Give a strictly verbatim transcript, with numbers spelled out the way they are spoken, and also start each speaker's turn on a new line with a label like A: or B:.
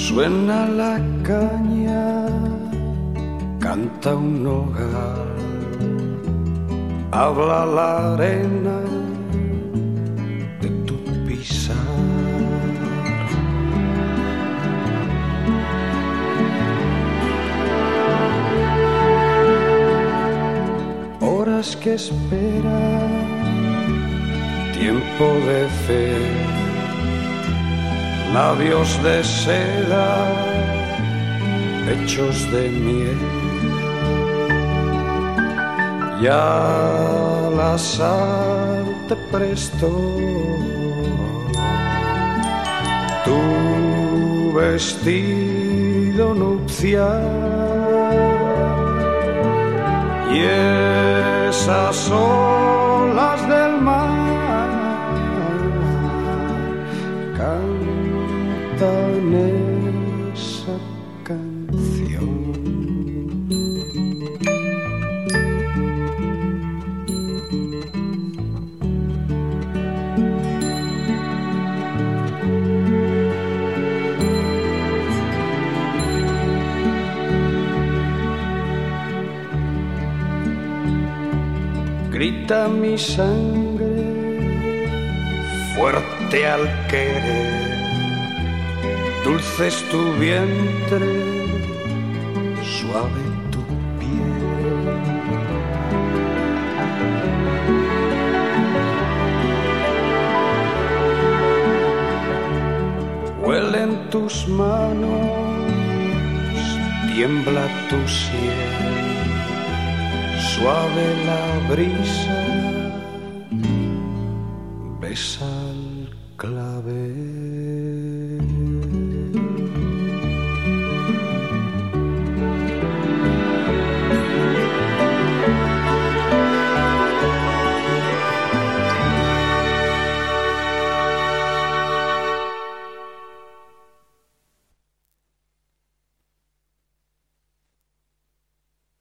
A: Suena la caña, canta un hogar, habla la arena de tu pisar. Horas que esperan, tiempo de fe, labios de seda, hechos de miel. Ya la sal te prestó tu vestido nupcial y esas olas del mar cantan esa canción. Grita mi sangre fuerte al querer, dulce es tu vientre, suave tu piel. Huelen tus manos, tiembla tu sien, suave la brisa, besa el clavel.